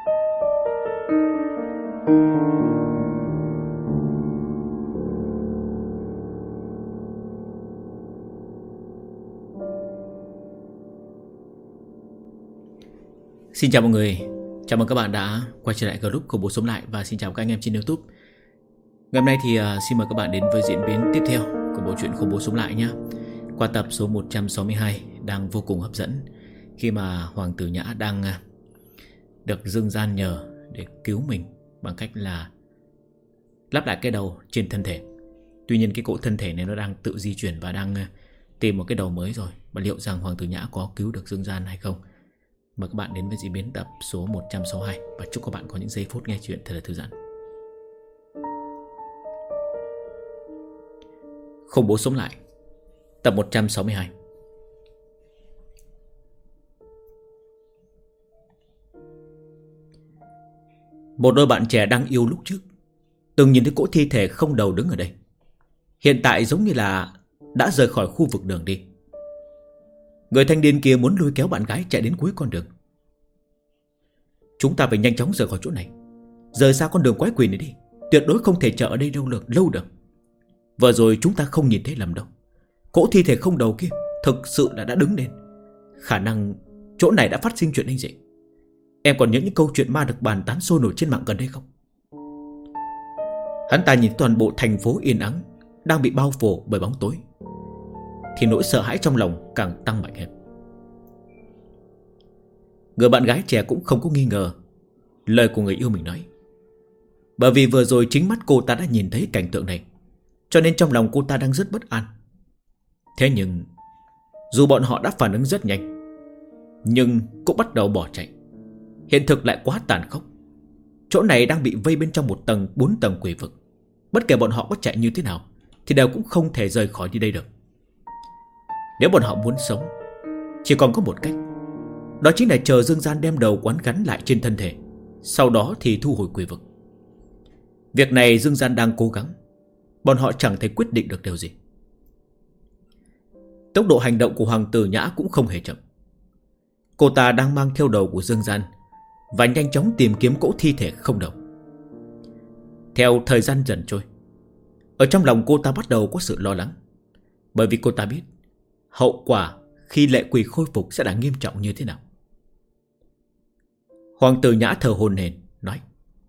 Xin chào mọi người, chào mừng các bạn đã quay trở lại group Khủng Bố Sống Lại. Và xin chào các anh em trên YouTube. Ngày hôm nay thì xin mời các bạn đến với diễn biến tiếp theo của bộ truyện Khủng Bố Sống Lại nhé. Qua tập số 162 đang vô cùng hấp dẫn, khi mà Hoàng tử Nhã đang được Dương Gian nhờ để cứu mình bằng cách là lắp lại cái đầu trên thân thể. Tuy nhiên cái cỗ thân thể này nó đang tự di chuyển và đang tìm một cái đầu mới rồi. Và liệu rằng Hoàng tử Nhã có cứu được Dương Gian hay không? Mời các bạn đến với diễn biến tập số 162 và chúc các bạn có những giây phút nghe chuyện thật là thư giãn. Khủng Bố Sống Lại, tập 162. Một đôi bạn trẻ đang yêu lúc trước từng nhìn thấy cỗ thi thể không đầu đứng ở đây. Hiện tại giống như là đã rời khỏi khu vực đường đi. Người thanh niên kia muốn lôi kéo bạn gái chạy đến cuối con đường. Chúng ta phải nhanh chóng rời khỏi chỗ này, rời xa con đường quái quỷ này đi. Tuyệt đối không thể chờ ở đây lâu được. Vừa rồi chúng ta không nhìn thấy lầm đâu. Cỗ thi thể không đầu kia thực sự là đã đứng lên. Khả năng chỗ này đã phát sinh chuyện linh dị. Em còn nhớ những câu chuyện ma được bàn tán sôi nổi trên mạng gần đây không? Hắn ta nhìn toàn bộ thành phố yên ắng đang bị bao phủ bởi bóng tối, thì nỗi sợ hãi trong lòng càng tăng mạnh hơn. Người bạn gái trẻ cũng không có nghi ngờ lời của người yêu mình nói, bởi vì vừa rồi chính mắt cô ta đã nhìn thấy cảnh tượng này, cho nên trong lòng cô ta đang rất bất an. Thế nhưng dù bọn họ đã phản ứng rất nhanh, nhưng cũng bắt đầu bỏ chạy. Hiện thực lại quá tàn khốc. Chỗ này đang bị vây bên trong một tầng 4 tầng quỷ vực. Bất kể bọn họ có chạy như thế nào thì đều cũng không thể rời khỏi đi đây được. Nếu bọn họ muốn sống, chỉ còn có một cách, đó chính là chờ Dương Gian đem đầu quán gắn lại trên thân thể, sau đó thì thu hồi quỷ vực. Việc này Dương Gian đang cố gắng, bọn họ chẳng thể quyết định được điều gì. Tốc độ hành động của Hoàng tử Nhã cũng không hề chậm. Cô ta đang mang theo đầu của Dương Gian và nhanh chóng tìm kiếm cỗ thi thể không đầu. Theo thời gian dần trôi, ở trong lòng cô ta bắt đầu có sự lo lắng, bởi vì cô ta biết hậu quả khi lệ quỷ khôi phục sẽ là nghiêm trọng như thế nào. Hoàng tử Nhã thở hổn hển nói: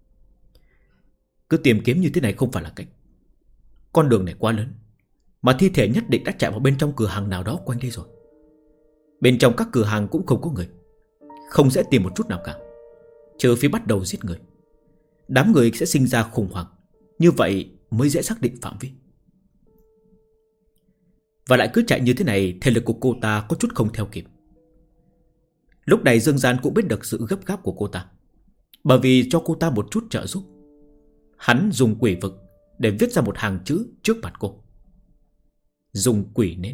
cứ tìm kiếm như thế này không phải là cách. Con đường này quá lớn, mà thi thể nhất định đã chạy vào bên trong cửa hàng nào đó quanh đây rồi. Bên trong các cửa hàng cũng không có người, không dễ tìm một chút nào cả, trừ phi bắt đầu giết người. Đám người sẽ sinh ra khủng hoảng, như vậy mới dễ xác định phạm vi. Và lại cứ chạy như thế này, thể lực của cô ta có chút không theo kịp. Lúc này Dương Gian cũng biết được sự gấp gáp của cô ta, bởi vì cho cô ta một chút trợ giúp. Hắn dùng quỷ vực để viết ra một hàng chữ trước mặt cô. Dùng quỷ nến.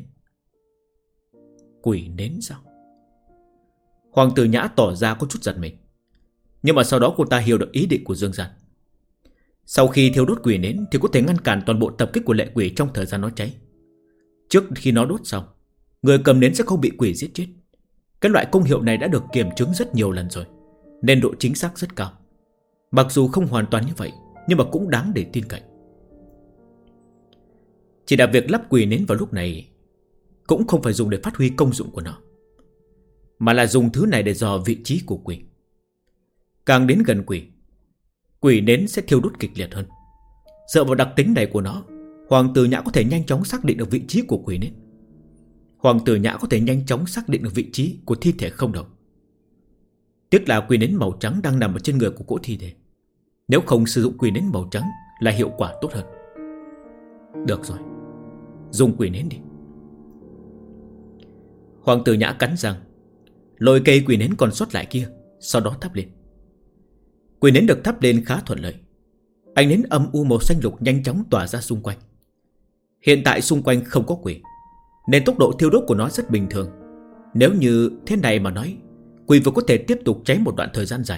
Quỷ nến sao? Hoàng tử Nhã tỏ ra có chút giật mình, nhưng mà sau đó cô ta hiểu được ý định của Dương Gian. Sau khi thiêu đốt quỷ nến thì có thể ngăn cản toàn bộ tập kích của lệ quỷ trong thời gian nó cháy. Trước khi nó đốt xong, người cầm nến sẽ không bị quỷ giết chết. Cái loại công hiệu này đã được kiểm chứng rất nhiều lần rồi, nên độ chính xác rất cao. Mặc dù không hoàn toàn như vậy, nhưng mà cũng đáng để tin cậy. Chỉ là việc lắp quỷ nến vào lúc này cũng không phải dùng để phát huy công dụng của nó, mà là dùng thứ này để dò vị trí của quỷ. Càng đến gần quỷ, quỷ nến sẽ thiêu đốt kịch liệt hơn. Dựa vào đặc tính này của nó, Hoàng tử Nhã có thể nhanh chóng xác định được vị trí của quỷ nến. Hoàng tử Nhã có thể nhanh chóng xác định được vị trí của thi thể không đầu. Tiếc là quỷ nến màu trắng đang nằm ở trên người của cỗ thi thể. Nếu không sử dụng quỷ nến màu trắng là hiệu quả tốt hơn. Được rồi, dùng quỷ nến đi. Hoàng tử Nhã cắn răng, lôi cây quỷ nến còn sót lại kia, sau đó thắp lên. Quỷ nến được thắp lên khá thuận lợi. Ánh nến âm u màu xanh lục nhanh chóng tỏa ra xung quanh. Hiện tại xung quanh không có quỷ, nên tốc độ thiêu đốt của nó rất bình thường. Nếu như thế này mà nói, quỷ vực có thể tiếp tục cháy một đoạn thời gian dài.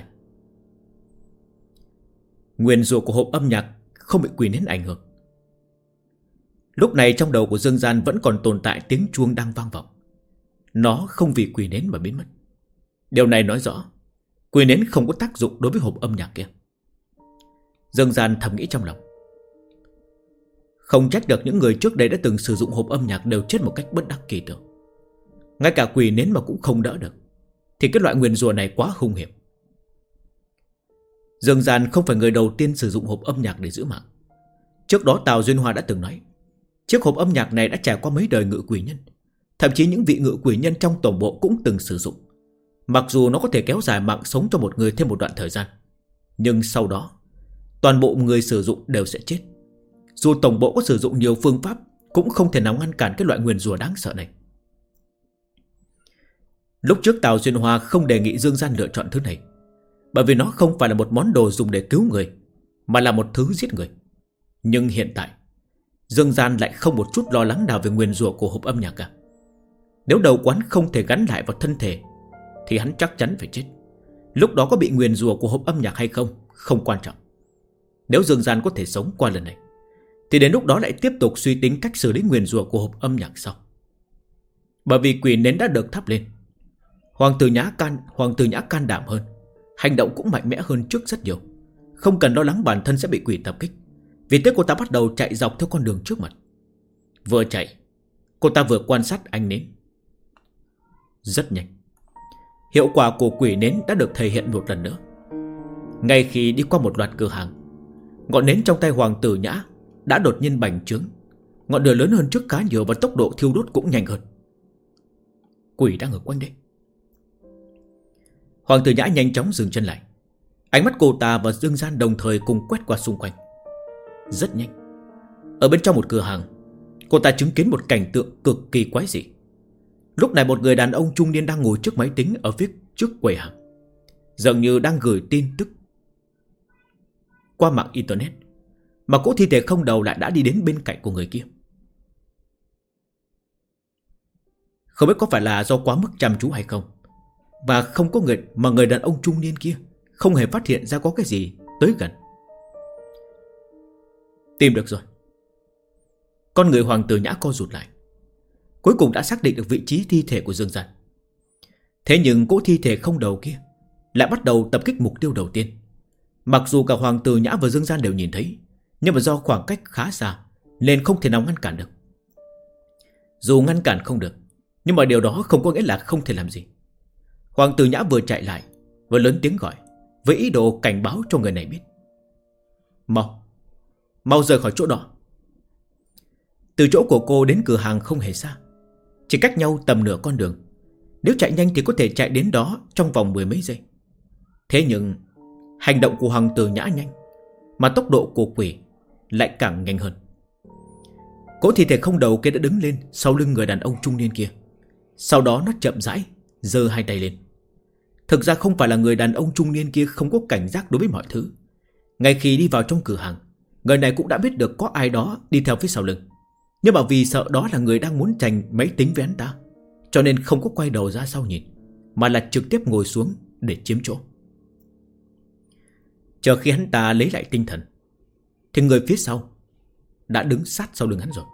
Nguyên rủa của hộp âm nhạc không bị quỷ nến ảnh hưởng. Lúc này trong đầu của Dương Gian vẫn còn tồn tại tiếng chuông đang vang vọng. Nó không vì quỷ nến mà biến mất. Điều này nói rõ Quỷ nến không có tác dụng đối với hộp âm nhạc kia. Dương Gian thầm nghĩ trong lòng. Không trách được những người trước đây đã từng sử dụng hộp âm nhạc đều chết một cách bất đắc kỳ tưởng. Ngay cả quỷ nến mà cũng không đỡ được, thì cái loại nguyền rủa này quá hung hiểm. Dương Gian không phải người đầu tiên sử dụng hộp âm nhạc để giữ mạng. Trước đó Tào Duyên Hoa đã từng nói, chiếc hộp âm nhạc này đã trải qua mấy đời ngự quỷ nhân. Thậm chí những vị ngự quỷ nhân trong tổng bộ cũng từng sử dụng. Mặc dù nó có thể kéo dài mạng sống cho một người thêm một đoạn thời gian, nhưng sau đó toàn bộ người sử dụng đều sẽ chết. Dù tổng bộ có sử dụng nhiều phương pháp, cũng không thể nào ngăn cản cái loại nguyền rủa đáng sợ này. Lúc trước Tào Duyên Hoa không đề nghị Dương Gian lựa chọn thứ này, bởi vì nó không phải là một món đồ dùng để cứu người, mà là một thứ giết người. Nhưng hiện tại Dương Gian lại không một chút lo lắng nào về nguyền rủa của hộp âm nhạc cả. Nếu đầu quán không thể gắn lại vào thân thể, thì hắn chắc chắn phải chết. Lúc đó có bị nguyền rủa của hộp âm nhạc hay không, không quan trọng. Nếu Dương Gian có thể sống qua lần này, thì đến lúc đó lại tiếp tục suy tính cách xử lý nguyền rủa của hộp âm nhạc sau. Bởi vì quỷ nến đã được thắp lên, Hoàng tử Nhã can đảm hơn, hành động cũng mạnh mẽ hơn trước rất nhiều. Không cần lo lắng bản thân sẽ bị quỷ tập kích. Vì thế cô ta bắt đầu chạy dọc theo con đường trước mặt. Vừa chạy, cô ta vừa quan sát ánh nến. Rất nhanh, hiệu quả của quỷ nến đã được thể hiện một lần nữa. Ngay khi đi qua một loạt cửa hàng, ngọn nến trong tay Hoàng tử Nhã đã đột nhiên bành trướng. Ngọn lửa lớn hơn trước khá nhiều và tốc độ thiêu đốt cũng nhanh hơn. Quỷ đang ở quanh đây. Hoàng tử Nhã nhanh chóng dừng chân lại. Ánh mắt cô ta và Dương Gian đồng thời cùng quét qua xung quanh. Rất nhanh, ở bên trong một cửa hàng, cô ta chứng kiến một cảnh tượng cực kỳ quái dị. Lúc này một người đàn ông trung niên đang ngồi trước máy tính ở phía trước quầy hàng, dường như đang gửi tin tức qua mạng internet, mà cỗ thi thể không đầu lại đã đi đến bên cạnh của người kia. Không biết có phải là do quá mức chăm chú hay không, và không có người mà người đàn ông trung niên kia không hề phát hiện ra có cái gì tới gần. Tìm được rồi. Con người Hoàng tử Nhã co rụt lại. Cuối cùng đã xác định được vị trí thi thể của Dương Gian. Thế nhưng cỗ thi thể không đầu kia lại bắt đầu tập kích mục tiêu đầu tiên. Mặc dù cả Hoàng tử Nhã và Dương Gian đều nhìn thấy, nhưng mà do khoảng cách khá xa nên không thể nào ngăn cản được. Dù ngăn cản không được, nhưng mà điều đó không có nghĩa là không thể làm gì. Hoàng tử Nhã vừa chạy lại vừa lớn tiếng gọi, với ý đồ cảnh báo cho người này biết. Mau rời khỏi chỗ đó. Từ chỗ của cô đến cửa hàng không hề xa, chỉ cách nhau tầm nửa con đường. Nếu chạy nhanh thì có thể chạy đến đó trong vòng 10 mấy giây. Thế nhưng hành động của Hoàng tử Nhã nhanh, mà tốc độ của quỷ lại càng nhanh hơn. Cỗ thi thể không đầu kia đã đứng lên sau lưng người đàn ông trung niên kia. Sau đó nó chậm rãi giơ hai tay lên. Thực ra không phải là người đàn ông trung niên kia không có cảnh giác đối với mọi thứ. Ngay khi đi vào trong cửa hàng, người này cũng đã biết được có ai đó đi theo phía sau lưng. Nhưng mà vì sợ đó là người đang muốn tranh máy tính với hắn ta, cho nên không có quay đầu ra sau nhìn, mà là trực tiếp ngồi xuống để chiếm chỗ. Chờ khi hắn ta lấy lại tinh thần, thì người phía sau đã đứng sát sau lưng hắn rồi.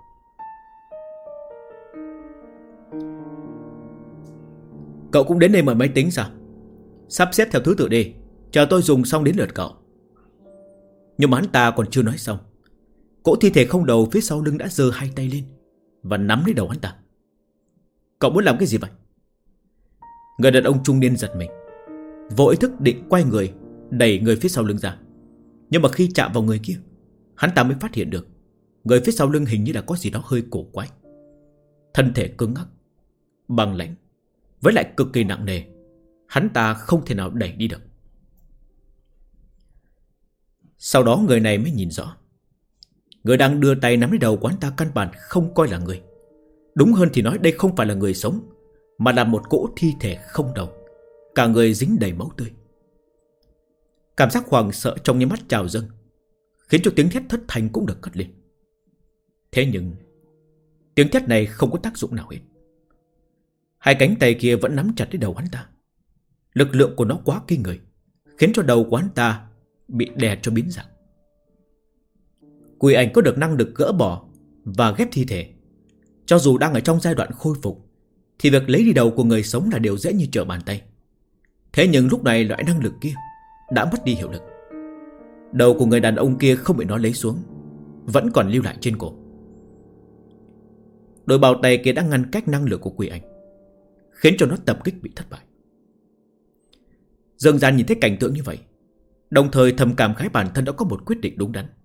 Cậu cũng đến đây mở máy tính sao? Sắp xếp theo thứ tự đi, chờ tôi dùng xong đến lượt cậu. Nhưng mà hắn ta còn chưa nói xong, cỗ thi thể không đầu phía sau lưng đã giơ hai tay lên và nắm lấy đầu hắn ta. Cậu muốn làm cái gì vậy? Người đàn ông trung niên giật mình, vô ý thức định quay người đẩy người phía sau lưng ra. Nhưng mà khi chạm vào người kia, hắn ta mới phát hiện được người phía sau lưng hình như là có gì đó hơi cổ quái. Thân thể cứng ngắc, băng lãnh, với lại cực kỳ nặng nề. Hắn ta không thể nào đẩy đi được. Sau đó người này mới nhìn rõ, người đang đưa tay nắm lấy đầu của hắn ta căn bản không coi là người. Đúng hơn thì nói đây không phải là người sống, mà là một cỗ thi thể không đầu, cả người dính đầy máu tươi. Cảm giác hoảng sợ trong nháy mắt trào dâng, khiến cho tiếng thét thất thanh cũng được cất lên. Thế nhưng tiếng thét này không có tác dụng nào hết. Hai cánh tay kia vẫn nắm chặt lấy đầu hắn ta. Lực lượng của nó quá kinh người, khiến cho đầu của hắn ta bị đè cho biến dạng. Quỷ ảnh có được năng lực gỡ bỏ và ghép thi thể. Cho dù đang ở trong giai đoạn khôi phục, thì việc lấy đi đầu của người sống là điều dễ như trở bàn tay. Thế nhưng lúc này loại năng lực kia đã mất đi hiệu lực. Đầu của người đàn ông kia không bị nó lấy xuống, vẫn còn lưu lại trên cổ. Đôi bao tay kia đã ngăn cách năng lực của quỷ ảnh, khiến cho nó tập kích bị thất bại. Dương Gian nhìn thấy cảnh tượng như vậy, đồng thời thầm cảm khái bản thân đã có một quyết định đúng đắn.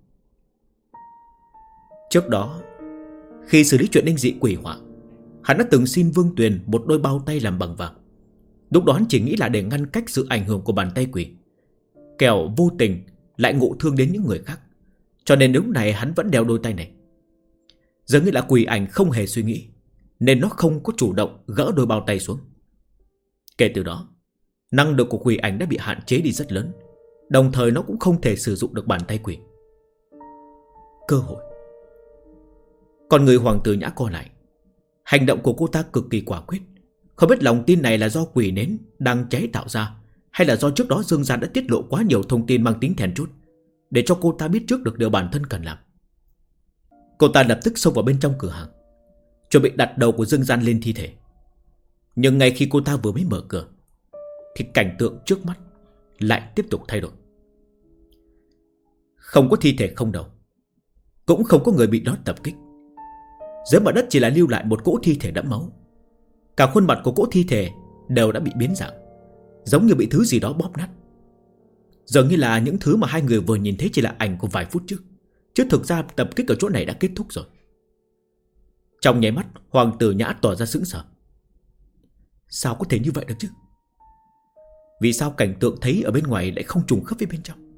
Trước đó, khi xử lý chuyện linh dị quỷ họa, hắn đã từng xin Vương Tuyền một đôi bao tay làm bằng vàng. Lúc đó hắn chỉ nghĩ là để ngăn cách sự ảnh hưởng của bàn tay quỷ, kẻo vô tình lại ngộ thương đến những người khác. Cho nên lúc này hắn vẫn đeo đôi tay này. Dường như là quỷ ảnh không hề suy nghĩ, nên nó không có chủ động gỡ đôi bao tay xuống. Kể từ đó, năng lực của quỷ ảnh đã bị hạn chế đi rất lớn, đồng thời nó cũng không thể sử dụng được bàn tay quỷ. Cơ hội. Còn người Hoàng tử Nhã co lại. Hành động của cô ta cực kỳ quả quyết. Không biết lòng tin này là do quỷ nến đang cháy tạo ra, hay là do trước đó Dương Gian đã tiết lộ quá nhiều thông tin mang tính then chốt, để cho cô ta biết trước được điều bản thân cần làm. Cô ta lập tức xông vào bên trong cửa hàng, chuẩn bị đặt đầu của Dương Gian lên thi thể. Nhưng ngay khi cô ta vừa mới mở cửa, thì cảnh tượng trước mắt lại tiếp tục thay đổi. Không có thi thể không đầu, cũng không có người bị nó tập kích. Dưới mặt đất chỉ là lưu lại một cỗ thi thể đẫm máu. Cả khuôn mặt của cỗ thi thể đều đã bị biến dạng, giống như bị thứ gì đó bóp nát. Dường như là những thứ mà hai người vừa nhìn thấy chỉ là ảnh của vài phút trước, chứ thực ra tập kích ở chỗ này đã kết thúc rồi. Trong nháy mắt, Hoàng tử Nhã tỏ ra sững sờ. Sao có thể như vậy được chứ? Vì sao cảnh tượng thấy ở bên ngoài lại không trùng khớp với bên trong?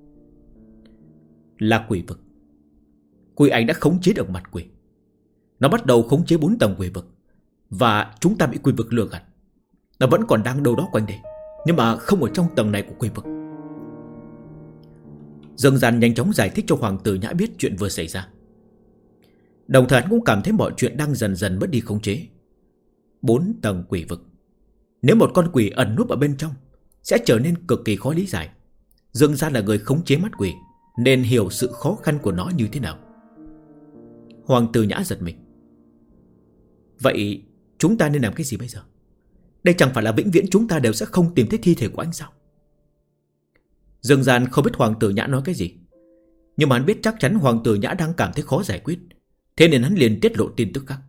Là quỷ vực. Quỷ ảnh đã khống chế được mặt quỷ. Nó bắt đầu khống chế 4 tầng quỷ vực, và chúng ta bị quỷ vực lừa gạt. Nó vẫn còn đang đâu đó quanh đây, nhưng mà không ở trong tầng này của quỷ vực. Dương Gian nhanh chóng giải thích cho Hoàng tử Nhã biết chuyện vừa xảy ra. Đồng thời hắn cũng cảm thấy mọi chuyện đang dần dần mất đi khống chế. 4 tầng quỷ vực. Nếu một con quỷ ẩn núp ở bên trong, sẽ trở nên cực kỳ khó lý giải. Dương Gian là người khống chế mắt quỷ, nên hiểu sự khó khăn của nó như thế nào. Hoàng tử Nhã giật mình. Vậy chúng ta nên làm cái gì bây giờ? Đây chẳng phải là vĩnh viễn chúng ta đều sẽ không tìm thấy thi thể của anh sao? Dương Gian không biết Hoàng tử Nhã nói cái gì, nhưng mà hắn biết chắc chắn Hoàng tử Nhã đang cảm thấy khó giải quyết, thế nên hắn liền tiết lộ tin tức khác.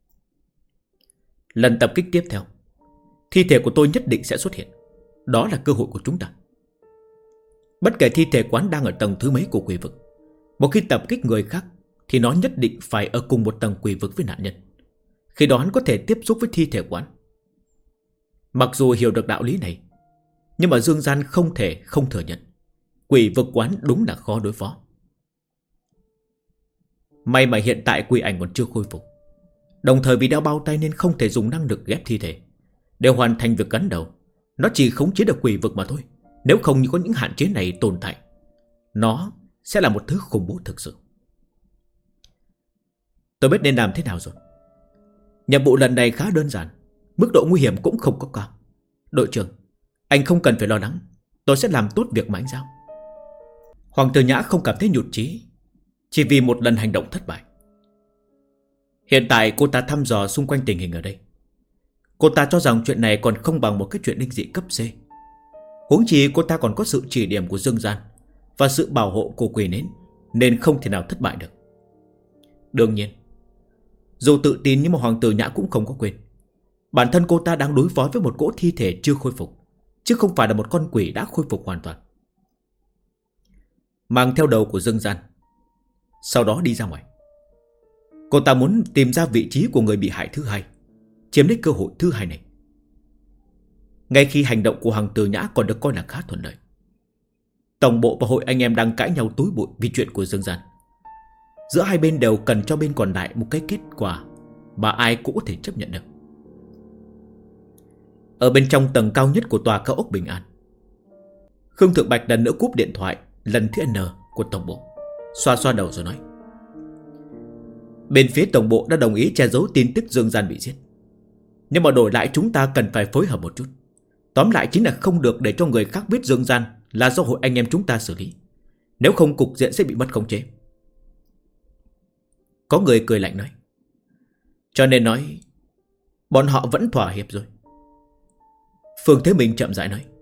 Lần tập kích tiếp theo, thi thể của tôi nhất định sẽ xuất hiện. Đó là cơ hội của chúng ta. Bất kể thi thể quán đang ở tầng thứ mấy của quỷ vực, một khi tập kích người khác thì nó nhất định phải ở cùng một tầng quỷ vực với nạn nhân. Khi đó hắn có thể tiếp xúc với thi thể quán. Mặc dù hiểu được đạo lý này, nhưng mà Dương Gian không thể không thừa nhận quỷ vực quán đúng là khó đối phó. May mà hiện tại quỷ ảnh còn chưa khôi phục, đồng thời vì đeo bao tay nên không thể dùng năng lực ghép thi thể. Để hoàn thành việc gắn đầu, nó chỉ khống chế được quỷ vực mà thôi. Nếu không có những hạn chế này tồn tại, nó sẽ là một thứ khủng bố thực sự. Tôi biết nên làm thế nào rồi. Nhiệm vụ lần này khá đơn giản, mức độ nguy hiểm cũng không có cao. Đội trưởng, anh không cần phải lo lắng, tôi sẽ làm tốt việc mà anh giao. Hoàng tử Nhã không cảm thấy nhụt chí, chỉ vì một lần hành động thất bại. Hiện tại cô ta thăm dò xung quanh tình hình ở đây. Cô ta cho rằng chuyện này còn không bằng một cái chuyện linh dị cấp C. Huống chi cô ta còn có sự chỉ điểm của Dương Gian và sự bảo hộ của quỷ nến, nên không thể nào thất bại được. Đương nhiên, dù tự tin nhưng mà Hoàng tử Nhã cũng không có quên, bản thân cô ta đang đối phó với một cỗ thi thể chưa khôi phục, chứ không phải là một con quỷ đã khôi phục hoàn toàn. Mang theo đầu của Dương Gian, sau đó đi ra ngoài. Cô ta muốn tìm ra vị trí của người bị hại thứ hai, chiếm lấy cơ hội thứ hai này. Ngay khi hành động của Hoàng tử Nhã còn được coi là khá thuận lợi, tổng bộ và hội anh em đang cãi nhau túi bụi vì chuyện của Dương Gian. Giữa hai bên đều cần cho bên còn lại một cái kết quả mà ai cũng có thể chấp nhận được. Ở bên trong tầng cao nhất của tòa cao ốc Bình An, Khương Thượng Bạch lần nữa cúp điện thoại lần thứ N của tổng bộ, xoa xoa đầu rồi nói: bên phía tổng bộ đã đồng ý che giấu tin tức Dương Gian bị giết, nhưng mà đổi lại chúng ta cần phải phối hợp một chút. Tóm lại chính là không được để cho người khác biết Dương Gian là do hội anh em chúng ta xử lý, nếu không cục diện sẽ bị mất khống chế. Có người cười lạnh nói: cho nên nói bọn họ vẫn thỏa hiệp rồi. Phương Thế Minh chậm rãi nói: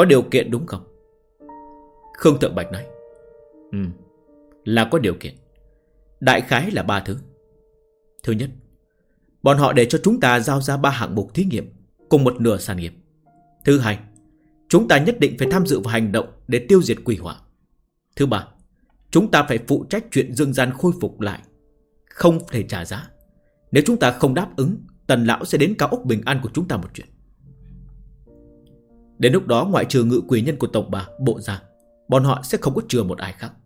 Có điều kiện đúng không? Khương Thượng Bạch nói. Là có điều kiện. Đại khái là 3 thứ. Thứ nhất, bọn họ để cho chúng ta giao ra 3 hạng mục thí nghiệm cùng một nửa sản nghiệp. Thứ hai, chúng ta nhất định phải tham dự vào hành động để tiêu diệt quỷ hỏa. Thứ ba, chúng ta phải phụ trách chuyện dương gian khôi phục lại, không thể trả giá. Nếu chúng ta không đáp ứng, Tần lão sẽ đến cao ốc bình an của chúng ta một chuyện. Đến lúc đó ngoại trừ ngự quỷ nhân của tộc bà, bộ gia, bọn họ sẽ không có chừa một ai khác.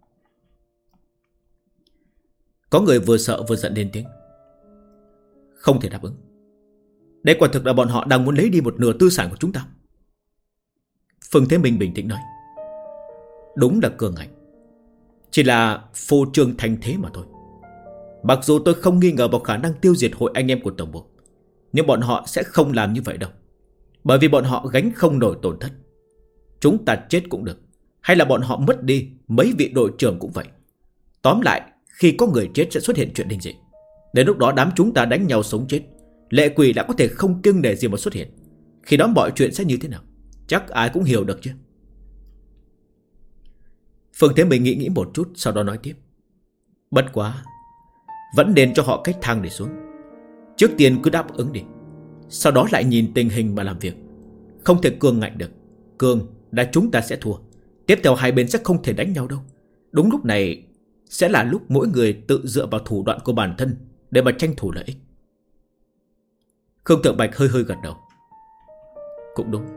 Có người vừa sợ vừa giận lên tiếng. Không thể đáp ứng. Đây quả thực là bọn họ đang muốn lấy đi một nửa tư sản của chúng ta. Phương Thế Minh bình tĩnh nói. Đúng là cường ngạnh, chỉ là phô trương thành thế mà thôi. Mặc dù tôi không nghi ngờ vào khả năng tiêu diệt hội anh em của tổng bộ, nhưng bọn họ sẽ không làm như vậy đâu. Bởi vì bọn họ gánh không nổi tổn thất. Chúng ta chết cũng được, hay là bọn họ mất đi mấy vị đội trưởng cũng vậy. Tóm lại, khi có người chết sẽ xuất hiện chuyện linh dị. Đến lúc đó đám chúng ta đánh nhau sống chết, lệ quỷ đã có thể không kiêng nể gì mà xuất hiện. Khi đó mọi chuyện sẽ như thế nào, chắc ai cũng hiểu được chứ. Phương Thế Minh nghĩ một chút, sau đó nói tiếp. Bất quá, vẫn nên cho họ cách thang để xuống. Trước tiên cứ đáp ứng đi, sau đó lại nhìn tình hình mà làm việc. Không thể cường ngạnh được. Cường là chúng ta sẽ thua. Tiếp theo hai bên sẽ không thể đánh nhau đâu. Đúng lúc này sẽ là lúc mỗi người tự dựa vào thủ đoạn của bản thân để mà tranh thủ lợi ích. Khương Thượng Bạch hơi gật đầu. Cũng đúng.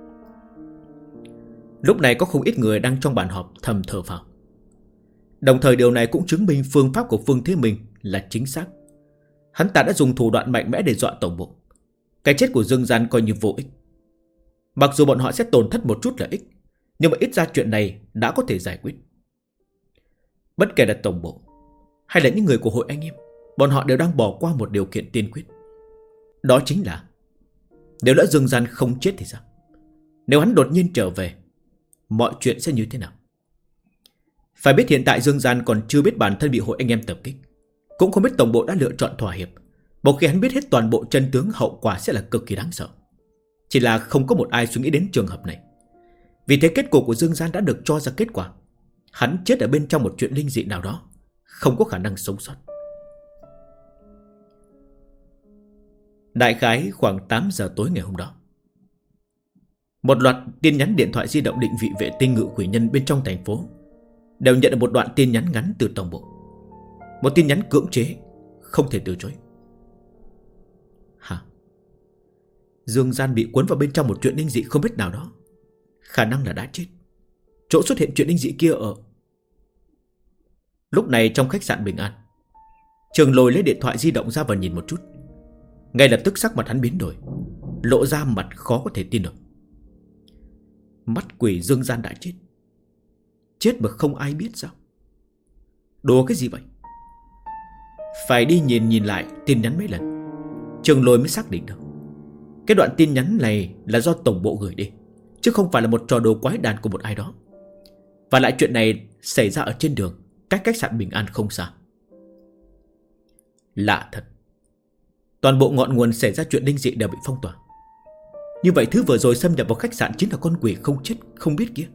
Lúc này có không ít người đang trong bàn họp thầm thở phào. Đồng thời điều này cũng chứng minh phương pháp của Phương Thế Minh là chính xác. Hắn ta đã dùng thủ đoạn mạnh mẽ để dọa tổng bộ. Cái chết của Dương Gian coi như vô ích. Mặc dù bọn họ sẽ tổn thất một chút lợi ích, nhưng mà ít ra chuyện này đã có thể giải quyết. Bất kể là tổng bộ hay là những người của hội anh em, bọn họ đều đang bỏ qua một điều kiện tiên quyết. Đó chính là nếu lỡ Dương Gian không chết thì sao? Nếu hắn đột nhiên trở về, mọi chuyện sẽ như thế nào? Phải biết hiện tại Dương Gian còn chưa biết bản thân bị hội anh em tập kích, cũng không biết tổng bộ đã lựa chọn thỏa hiệp. Một khi hắn biết hết toàn bộ chân tướng, hậu quả sẽ là cực kỳ đáng sợ. Chỉ là không có một ai suy nghĩ đến trường hợp này. Vì thế kết cục của Dương Gian đã được cho ra kết quả. Hắn chết ở bên trong một chuyện linh dị nào đó, không có khả năng sống sót. Đại khái khoảng 8 giờ tối ngày hôm đó, một loạt tin nhắn điện thoại di động định vị vệ tinh ngự quỷ nhân bên trong thành phố đều nhận được một đoạn tin nhắn ngắn từ tổng bộ. Một tin nhắn cưỡng chế, không thể từ chối. Hả? Dương Gian bị cuốn vào bên trong một chuyện linh dị không biết nào đó. Khả năng là đã chết. Chỗ xuất hiện chuyện linh dị kia ở... Lúc này trong khách sạn Bình An, Trường Lôi lấy điện thoại di động ra và nhìn một chút. Ngay lập tức sắc mặt hắn biến đổi, lộ ra mặt khó có thể tin được. Mắt quỷ Dương Gian đã chết. Chết mà không ai biết sao? Đùa cái gì vậy? Phải đi nhìn lại tin nhắn mấy lần, Trường Lôi mới xác định được cái đoạn tin nhắn này là do tổng bộ gửi đi, chứ không phải là một trò đùa quái đản của một ai đó. Và lại chuyện này xảy ra ở trên đường, cách khách sạn Bình An không xa. Lạ thật, toàn bộ ngọn nguồn xảy ra chuyện linh dị đều bị phong tỏa. Như vậy thứ vừa rồi xâm nhập vào khách sạn chính là con quỷ không chết không biết kia.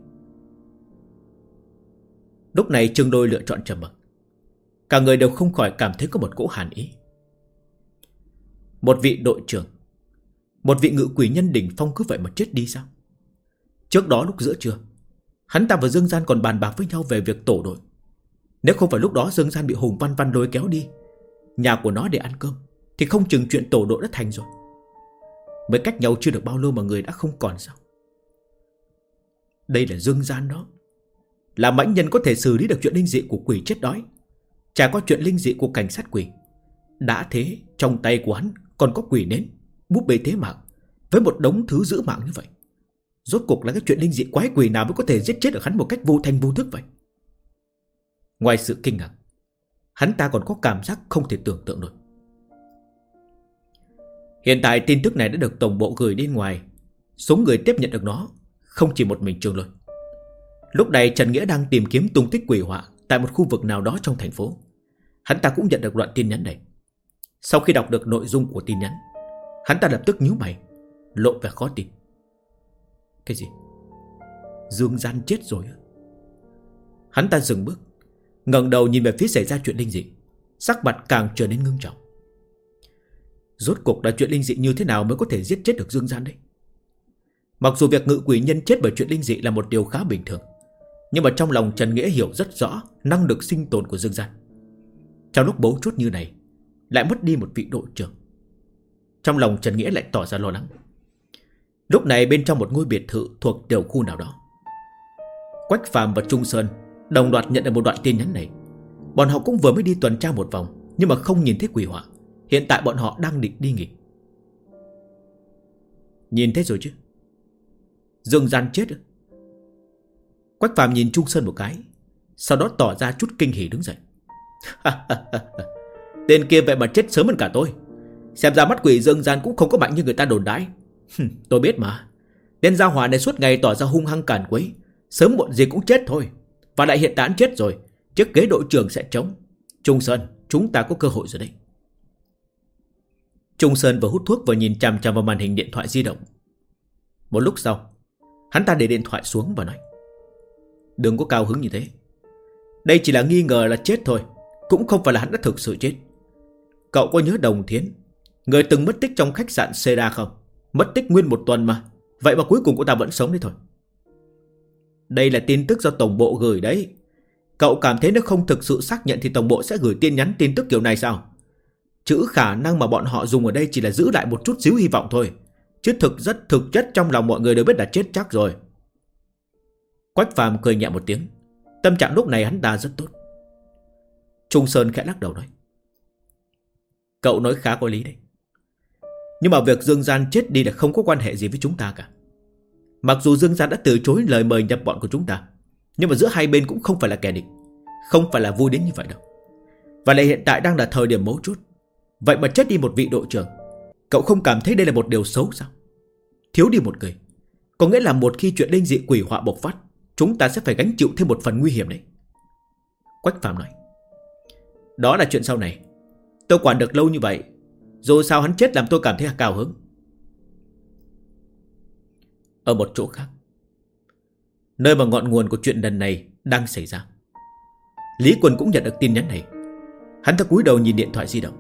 Lúc này Trương Đôi lựa chọn trầm mặc. Cả người đều không khỏi cảm thấy có một cỗ hàn ý. Một vị đội trưởng, một vị ngự quỷ nhân đỉnh phong cứ vậy mà chết đi sao? Trước đó lúc giữa trưa, hắn ta và Dương Gian còn bàn bạc với nhau về việc tổ đội. Nếu không phải lúc đó Dương Gian bị Hùng Văn Văn lôi kéo đi nhà của nó để ăn cơm, thì không chừng chuyện tổ đội đã thành rồi. Mới cách nhau chưa được bao lâu mà người đã không còn sao? Đây là Dương Gian đó, là mãnh nhân có thể xử lý được chuyện linh dị của quỷ chết đói, chả có chuyện linh dị của cảnh sát quỷ. Đã thế trong tay của hắn còn có quỷ nến, búp bê thế mạng, với một đống thứ giữ mạng như vậy. Rốt cuộc là cái chuyện linh dị quái quỷ nào mới có thể giết chết được hắn một cách vô thanh vô thức vậy? Ngoài sự kinh ngạc, hắn ta còn có cảm giác không thể tưởng tượng nổi. Hiện tại tin tức này đã được tổng bộ gửi đi ngoài. Số người tiếp nhận được nó không chỉ một mình Trương Lôi. Lúc này Trần Nghĩa đang tìm kiếm tung tích quỷ họa tại một khu vực nào đó trong thành phố. Hắn ta cũng nhận được đoạn tin nhắn này. Sau khi đọc được nội dung của tin nhắn, hắn ta lập tức nhíu mày, lộ vẻ khó tin. Cái gì? Dương Gian chết rồi. Hắn ta dừng bước, ngẩng đầu nhìn về phía xảy ra chuyện linh dị, sắc mặt càng trở nên ngưng trọng. Rốt cuộc là chuyện linh dị như thế nào mới có thể giết chết được Dương Gian đấy? Mặc dù việc ngự quỷ nhân chết bởi chuyện linh dị là một điều khá bình thường, nhưng mà trong lòng Trần Nghĩa hiểu rất rõ năng lực sinh tồn của Dương Gian. Trong lúc bấu chốt như này, lại mất đi một vị đội trưởng. Trong lòng Trần Nghĩa lại tỏ ra lo lắng. Lúc này bên trong một ngôi biệt thự thuộc tiểu khu nào đó, Quách Phàm và Trung Sơn đồng loạt nhận được một đoạn tin nhắn này. Bọn họ cũng vừa mới đi tuần tra một vòng, nhưng mà không nhìn thấy quỷ họa. Hiện tại bọn họ đang định đi nghỉ. Nhìn thấy rồi chứ? Dương Gian chết. Quách Phàm nhìn Trung Sơn một cái, sau đó tỏ ra chút kinh hỉ đứng dậy. Tên kia vậy mà chết sớm hơn cả tôi. Xem ra mắt quỷ Dương Gian cũng không có mạnh như người ta đồn đãi. Tôi biết mà. Tên gia hỏa này suốt ngày tỏ ra hung hăng càn quấy, sớm muộn gì cũng chết thôi. Và lại hiện tại chết rồi, chiếc ghế đội trưởng sẽ trống. Trung Sơn, chúng ta có cơ hội rồi đấy. Trung Sơn vừa hút thuốc vừa nhìn chằm chằm vào màn hình điện thoại di động. Một lúc sau, hắn ta để điện thoại xuống và nói: đừng có cao hứng như thế. Đây chỉ là nghi ngờ là chết thôi, cũng không phải là hắn đã thực sự chết. Cậu có nhớ Đồng Thiến, người từng mất tích trong khách sạn Seda không? Mất tích nguyên một tuần mà. Vậy mà cuối cùng cô ta vẫn sống đấy thôi. Đây là tin tức do tổng bộ gửi đấy. Cậu cảm thấy nếu không thực sự xác nhận thì tổng bộ sẽ gửi tin nhắn tin tức kiểu này sao? Chữ khả năng mà bọn họ dùng ở đây chỉ là giữ lại một chút xíu hy vọng thôi, chứ thực chất trong lòng mọi người đều biết là chết chắc rồi. Quách Phàm cười nhẹ một tiếng. Tâm trạng lúc này hắn ta rất tốt. Trung Sơn khẽ lắc đầu nói: cậu nói khá có lý đấy. Nhưng mà việc Dương Gian chết đi là không có quan hệ gì với chúng ta cả. Mặc dù Dương Gian đã từ chối lời mời nhập bọn của chúng ta, nhưng mà giữa hai bên cũng không phải là kẻ địch, không phải là vui đến như vậy đâu. Và lại hiện tại đang là thời điểm mấu chốt. Vậy mà chết đi một vị đội trưởng, cậu không cảm thấy đây là một điều xấu sao? Thiếu đi một người, có nghĩa là một khi chuyện linh dị quỷ họa bộc phát, chúng ta sẽ phải gánh chịu thêm một phần nguy hiểm đấy. Quách Phàm nói: đó là chuyện sau này. Tôi quản được lâu như vậy, dù sao hắn chết làm tôi cảm thấy cao hứng. Ở một chỗ khác, nơi mà ngọn nguồn của chuyện lần này đang xảy ra, Lý Quân cũng nhận được tin nhắn này. Hắn ta cúi đầu nhìn điện thoại di động.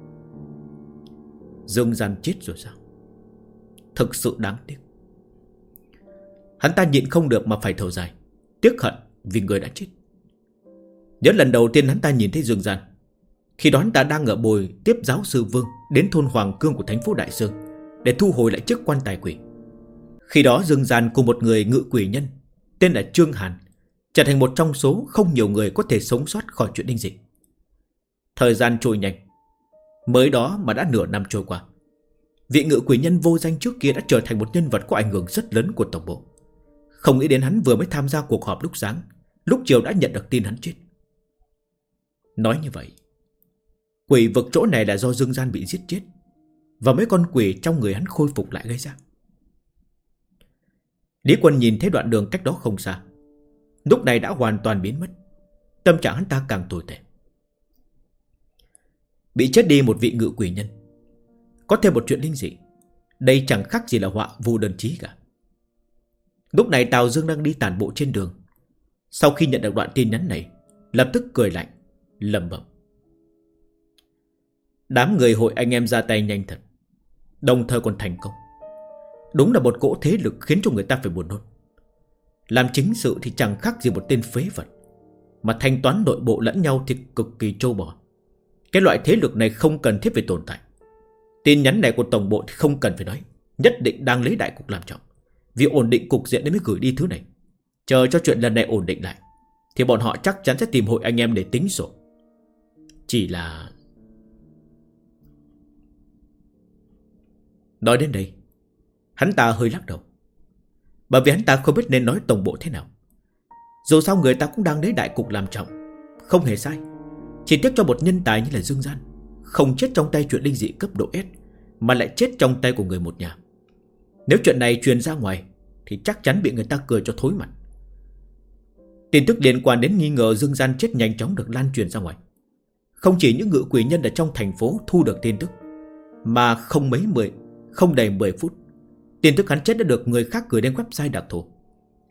Dương Gian chết rồi sao? Thực sự đáng tiếc. Hắn ta nhịn không được mà phải thở dài, tiếc hận vì người đã chết. Nhớ lần đầu tiên hắn ta nhìn thấy Dương Gian, khi đó hắn ta đang ở bồi tiếp giáo sư Vương đến thôn Hoàng Cương của thành phố Đại Sương để thu hồi lại chức quan tài quỷ. Khi đó Dương Gian cùng một người ngự quỷ nhân tên là Trương Hàn trở thành một trong số không nhiều người có thể sống sót khỏi chuyện linh dị. Thời gian trôi nhanh, mới đó mà đã nửa năm trôi qua. Vị ngự quỷ nhân vô danh trước kia đã trở thành một nhân vật có ảnh hưởng rất lớn của tổng bộ. Không nghĩ đến hắn vừa mới tham gia cuộc họp lúc sáng, lúc chiều đã nhận được tin hắn chết. Nói như vậy, quỷ vực chỗ này là do Dương Gian bị giết chết, và mấy con quỷ trong người hắn khôi phục lại gây ra. Lý Quân nhìn thấy đoạn đường cách đó không xa, lúc này đã hoàn toàn biến mất. Tâm trạng hắn ta càng tồi tệ. Bị chết đi một vị ngự quỷ nhân, có thêm một chuyện linh dị, đây chẳng khác gì là họa vô đơn chí cả. Lúc này Tào Dương đang đi tản bộ trên đường. Sau khi nhận được đoạn tin nhắn này, lập tức cười lạnh, lẩm bẩm: đám người hội anh em ra tay nhanh thật, đồng thời còn thành công. Đúng là một cỗ thế lực khiến cho người ta phải buồn nôn. Làm chính sự thì chẳng khác gì một tên phế vật, mà thanh toán nội bộ lẫn nhau thì cực kỳ trâu bò. Cái loại thế lực này không cần thiết phải tồn tại. Tin nhắn này của tổng bộ thì không cần phải nói, nhất định đang lấy đại cục làm trọng, vì ổn định cục diện nên mới gửi đi thứ này. Chờ cho chuyện lần này ổn định lại thì bọn họ chắc chắn sẽ tìm hội anh em để tính sổ. Chỉ là... Nói đến đây, hắn ta hơi lắc đầu, bởi vì hắn ta không biết nên nói tổng bộ thế nào. Dù sao người ta cũng đang lấy đại cục làm trọng, không hề sai. Chỉ tiếc cho một nhân tài như là Dương Gian không chết trong tay chuyện linh dị cấp độ S, mà lại chết trong tay của người một nhà. Nếu chuyện này truyền ra ngoài thì chắc chắn bị người ta cười cho thối mặt. Tin tức liên quan đến nghi ngờ Dương Gian chết nhanh chóng được lan truyền ra ngoài. Không chỉ những ngự quỷ nhân ở trong thành phố thu được tin tức, mà không đầy 10 phút, tin tức hắn chết đã được người khác gửi đến website đặc thù.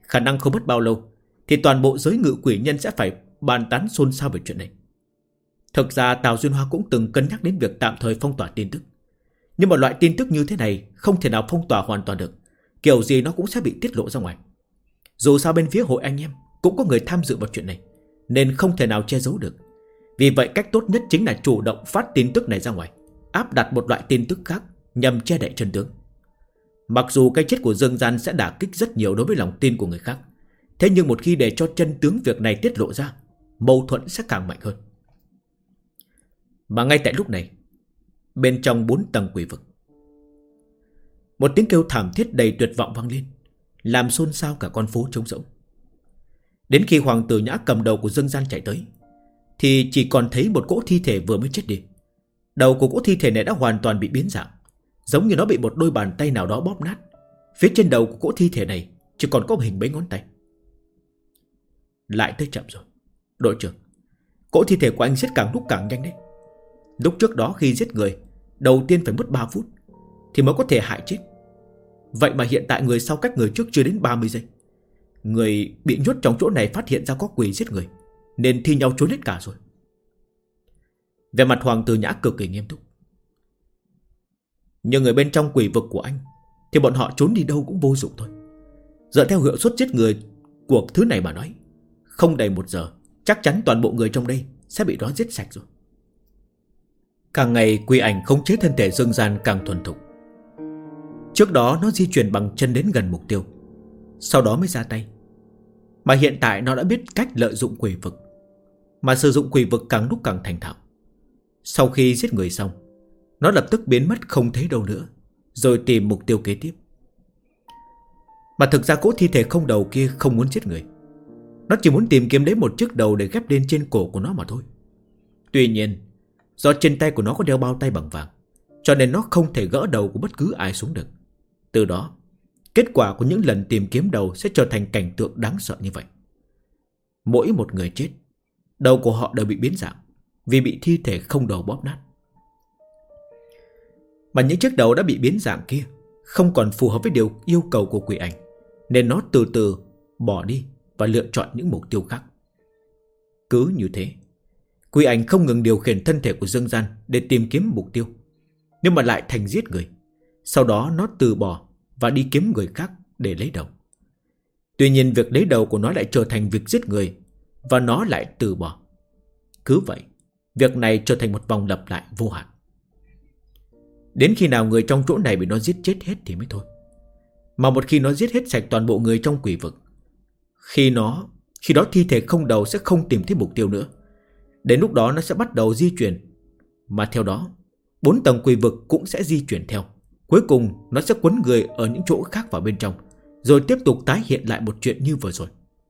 khả năng không mất bao lâu thì toàn bộ giới ngự quỷ nhân sẽ phải bàn tán xôn xao về chuyện này. Thực ra Tào Duyên Hoa cũng từng cân nhắc đến việc tạm thời phong tỏa tin tức. Nhưng mà loại tin tức như thế này không thể nào phong tỏa hoàn toàn được. Kiểu gì nó cũng sẽ bị tiết lộ ra ngoài. Dù sao bên phía hội anh em cũng có người tham dự vào chuyện này, nên không thể nào che giấu được. Vì vậy cách tốt nhất chính là chủ động phát tin tức này ra ngoài, áp đặt một loại tin tức khác nhằm che đậy chân tướng. Mặc dù cái chết của Dương Gian sẽ đả kích rất nhiều đối với lòng tin của người khác, thế nhưng một khi để cho chân tướng việc này tiết lộ ra, mâu thuẫn sẽ càng mạnh hơn. Mà ngay tại lúc này, bên trong 4 tầng quỷ vực, một tiếng kêu thảm thiết đầy tuyệt vọng vang lên, làm xôn xao cả con phố trống rỗng. Đến khi Hoàng tử Nhã cầm đầu của Dương Gian chạy tới, thì chỉ còn thấy một cỗ thi thể vừa mới chết đi. Đầu của cỗ thi thể này đã hoàn toàn bị biến dạng, giống như nó bị một đôi bàn tay nào đó bóp nát. Phía trên đầu của cỗ thi thể này chỉ còn có hình mấy ngón tay. Lại tới chậm rồi, đội trưởng. Cỗ thi thể của anh giết càng lúc càng nhanh đấy. Lúc trước đó khi giết người, đầu tiên phải mất 3 phút thì mới có thể hại chết. Vậy mà hiện tại người sau cách người trước chưa đến 30 giây. Người bị nhốt trong chỗ này phát hiện ra có quỷ giết người, nên thi nhau trốn hết cả rồi. Về mặt Hoàng tử Nhã cực kỳ nghiêm túc. Nhưng người bên trong quỷ vực của anh thì bọn họ trốn đi đâu cũng vô dụng thôi. Dựa theo hiệu suất giết người của thứ này mà nói, không đầy 1 giờ chắc chắn toàn bộ người trong đây sẽ bị nó giết sạch rồi. Càng ngày quỷ ảnh khống chế thân thể Dương Gian càng thuần thục. Trước đó nó di chuyển bằng chân đến gần mục tiêu, sau đó mới ra tay. Mà hiện tại nó đã biết cách lợi dụng quỷ vực, mà sử dụng quỷ vực càng lúc càng thành thạo. Sau khi giết người xong, nó lập tức biến mất không thấy đâu nữa, rồi tìm mục tiêu kế tiếp. Mà thực ra cỗ thi thể không đầu kia không muốn giết người. Nó chỉ muốn tìm kiếm đến một chiếc đầu để ghép lên trên cổ của nó mà thôi. Tuy nhiên, do trên tay của nó có đeo bao tay bằng vàng, cho nên nó không thể gỡ đầu của bất cứ ai xuống được. Từ đó, kết quả của những lần tìm kiếm đầu sẽ trở thành cảnh tượng đáng sợ như vậy. Mỗi một người chết, đầu của họ đều bị biến dạng, vì bị thi thể không đầu bóp nát. Mà những chiếc đầu đã bị biến dạng kia không còn phù hợp với điều yêu cầu của quỷ ảnh, nên nó từ từ bỏ đi và lựa chọn những mục tiêu khác. Cứ như thế, quỷ ảnh không ngừng điều khiển thân thể của Dương Gian để tìm kiếm mục tiêu, nhưng mà lại thành giết người. Sau đó nó từ bỏ và đi kiếm người khác để lấy đầu. Tuy nhiên việc lấy đầu của nó lại trở thành việc giết người, và nó lại từ bỏ. Cứ vậy, việc này trở thành một vòng lặp lại vô hạn. Đến khi nào người trong chỗ này bị nó giết chết hết thì mới thôi. Mà một khi nó giết hết sạch toàn bộ người trong quỷ vực, khi đó thi thể không đầu sẽ không tìm thấy mục tiêu nữa. Đến lúc đó nó sẽ bắt đầu di chuyển, mà theo đó 4 tầng quỷ vực cũng sẽ di chuyển theo. Cuối cùng nó sẽ quấn người ở những chỗ khác vào bên trong, rồi tiếp tục tái hiện lại một chuyện như vừa rồi.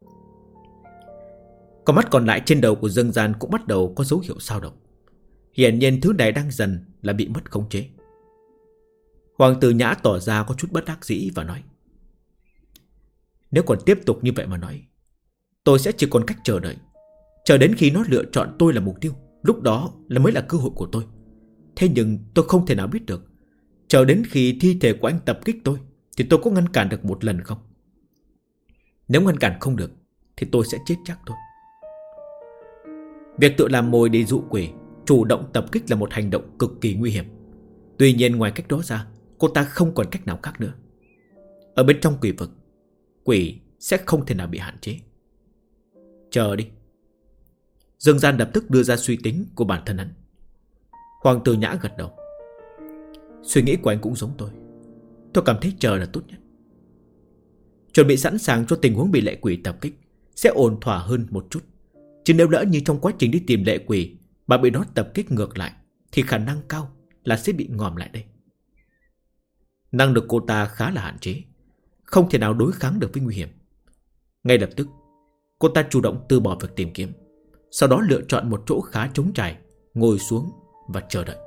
Con mắt còn lại trên đầu của Dương Gian cũng bắt đầu có dấu hiệu dao động. Hiển nhiên thứ này đang dần là bị mất khống chế. Hoàng tử Nhã tỏ ra có chút bất đắc dĩ và nói: nếu còn tiếp tục như vậy mà nói, tôi sẽ chỉ còn cách chờ đợi, chờ đến khi nó lựa chọn tôi là mục tiêu. Lúc đó mới là cơ hội của tôi. Thế nhưng tôi không thể nào biết được, chờ đến khi thi thể của anh tập kích tôi thì tôi có ngăn cản được một lần không? Nếu ngăn cản không được thì tôi sẽ chết chắc thôi. Việc tự làm mồi để dụ quỷ, chủ động tập kích là một hành động cực kỳ nguy hiểm. Tuy nhiên ngoài cách đó ra, cô ta không còn cách nào khác nữa. Ở bên trong quỷ vực, quỷ sẽ không thể nào bị hạn chế. Chờ đi. Dương Gian lập tức đưa ra suy tính của bản thân hắn. Hoàng tử Nhã gật đầu. Suy nghĩ của anh cũng giống tôi. Tôi cảm thấy chờ là tốt nhất. Chuẩn bị sẵn sàng cho tình huống bị lệ quỷ tập kích sẽ ổn thỏa hơn một chút. Chứ nếu lỡ như trong quá trình đi tìm lệ quỷ mà bị nó tập kích ngược lại, thì khả năng cao là sẽ bị ngòm lại đây. Năng lực cô ta khá là hạn chế, không thể nào đối kháng được với nguy hiểm. Ngay lập tức, cô ta chủ động từ bỏ việc tìm kiếm, sau đó lựa chọn một chỗ khá trống trải, ngồi xuống và chờ đợi.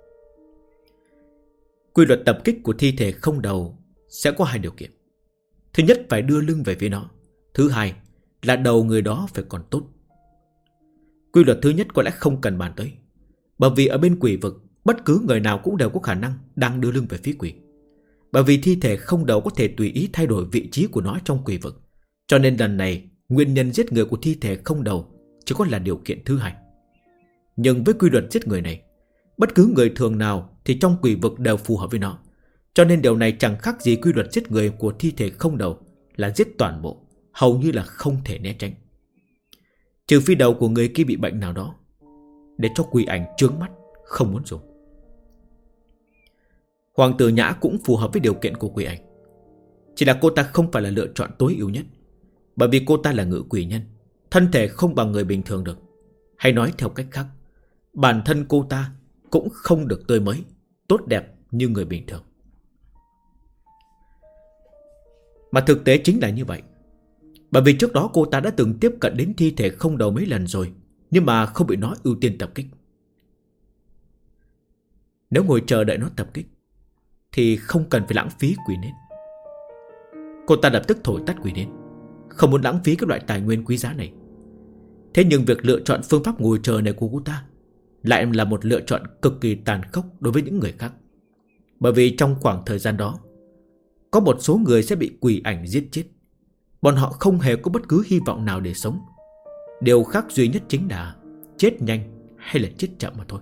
Quy luật tập kích của thi thể không đầu sẽ có 2 điều kiện. Thứ nhất, phải đưa lưng về phía nó. Thứ hai là đầu người đó phải còn tốt. Quy luật thứ nhất có lẽ không cần bàn tới, bởi vì ở bên quỷ vực, bất cứ người nào cũng đều có khả năng đang đưa lưng về phía quỷ. Bởi vì thi thể không đầu có thể tùy ý thay đổi vị trí của nó trong quỷ vực, Cho nên lần này nguyên nhân giết người của thi thể không đầu chỉ có là điều kiện thứ hai. Nhưng với quy luật giết người này, bất cứ người thường nào thì trong quỷ vực đều phù hợp với nó. Cho nên điều này chẳng khác gì quy luật giết người của thi thể không đầu là giết toàn bộ, hầu như là không thể né tránh. Trừ phi đầu của người kia bị bệnh nào đó, để cho quỷ ảnh chướng mắt, không muốn dùng. Hoàng tử Nhã cũng phù hợp với điều kiện của quỷ ảnh. Chỉ là cô ta không phải là lựa chọn tối ưu nhất, bởi vì cô ta là ngự quỷ nhân, thân thể không bằng người bình thường được. Hay nói theo cách khác, bản thân cô ta cũng không được tươi mới, tốt đẹp như người bình thường. Mà thực tế chính là như vậy. Bởi vì trước đó cô ta đã từng tiếp cận đến thi thể không đầu mấy lần rồi, nhưng mà không bị nó ưu tiên tập kích. Nếu ngồi chờ đợi nó tập kích thì không cần phải lãng phí quỷ nến. Cô ta lập tức thổi tắt quỷ nến, không muốn lãng phí các loại tài nguyên quý giá này. Thế nhưng việc lựa chọn phương pháp ngồi chờ này của cô ta lại là một lựa chọn cực kỳ tàn khốc đối với những người khác. Bởi vì trong khoảng thời gian đó, có một số người sẽ bị quỷ ảnh giết chết. Bọn họ không hề có bất cứ hy vọng nào để sống. Điều khác duy nhất chính là chết nhanh hay là chết chậm mà thôi.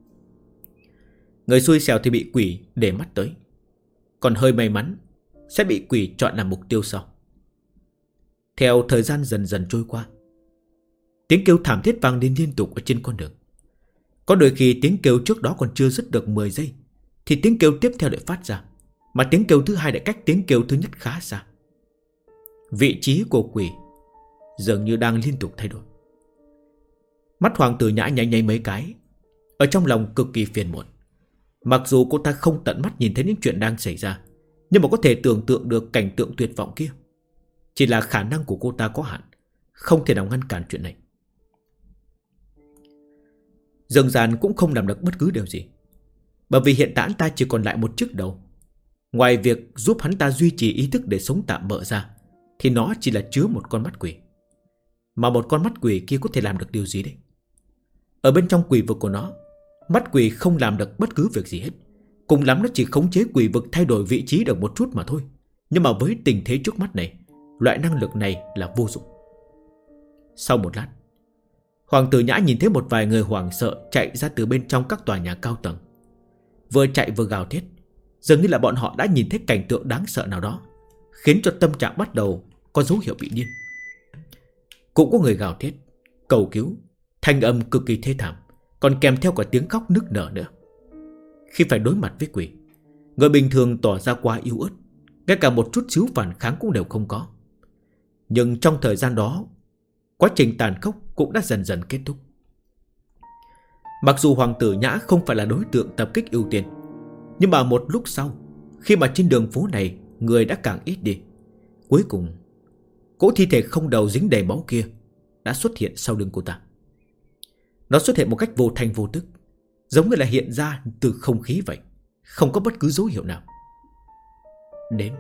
Người xui xẻo thì bị quỷ để mắt tới, còn hơi may mắn sẽ bị quỷ chọn làm mục tiêu sau. Theo thời gian dần dần trôi qua, tiếng kêu thảm thiết vang lên liên tục ở trên con đường. Có đôi khi tiếng kêu trước đó còn chưa dứt được 10 giây thì tiếng kêu tiếp theo lại phát ra, mà tiếng kêu thứ hai lại cách tiếng kêu thứ nhất khá xa. Vị trí của quỷ dường như đang liên tục thay đổi. Mắt Hoàng tử Nhã nháy nháy mấy cái, ở trong lòng cực kỳ phiền muộn. Mặc dù cô ta không tận mắt nhìn thấy những chuyện đang xảy ra, nhưng mà có thể tưởng tượng được cảnh tượng tuyệt vọng kia. Chỉ là khả năng của cô ta có hạn, không thể nào ngăn cản chuyện này. Dương Gian cũng không làm được bất cứ điều gì, bởi vì hiện tại hắn ta chỉ còn lại một chiếc đầu. Ngoài việc giúp hắn ta duy trì ý thức để sống tạm bợ ra, thì nó chỉ là chứa một con mắt quỷ. Mà một con mắt quỷ kia có thể làm được điều gì đấy? Ở bên trong quỷ vực của nó, mắt quỷ không làm được bất cứ việc gì hết. Cùng lắm nó chỉ khống chế quỷ vực thay đổi vị trí được một chút mà thôi. Nhưng mà với tình thế trước mắt này, loại năng lực này là vô dụng. Sau một lát, Hoàng tử Nhã nhìn thấy một vài người hoảng sợ chạy ra từ bên trong các tòa nhà cao tầng. Vừa chạy vừa gào thét, dường như là bọn họ đã nhìn thấy cảnh tượng đáng sợ nào đó, khiến cho tâm trạng bắt đầu có dấu hiệu bị điên. Cũng có người gào thét, cầu cứu, thanh âm cực kỳ thê thảm, còn kèm theo cả tiếng khóc nức nở nữa. Khi phải đối mặt với quỷ, người bình thường tỏ ra quá yếu ớt, ngay cả một chút xíu phản kháng cũng đều không có. Nhưng trong thời gian đó, quá trình tàn khốc cũng đã dần dần kết thúc. Mặc dù Hoàng tử Nhã không phải là đối tượng tập kích ưu tiên, nhưng mà một lúc sau, khi mà trên đường phố này người đã càng ít đi, cuối cùng cỗ thi thể không đầu dính đầy máu kia đã xuất hiện sau lưng cô ta. Nó xuất hiện một cách vô thanh vô tức, giống như là hiện ra từ không khí vậy, không có bất cứ dấu hiệu nào. Đến.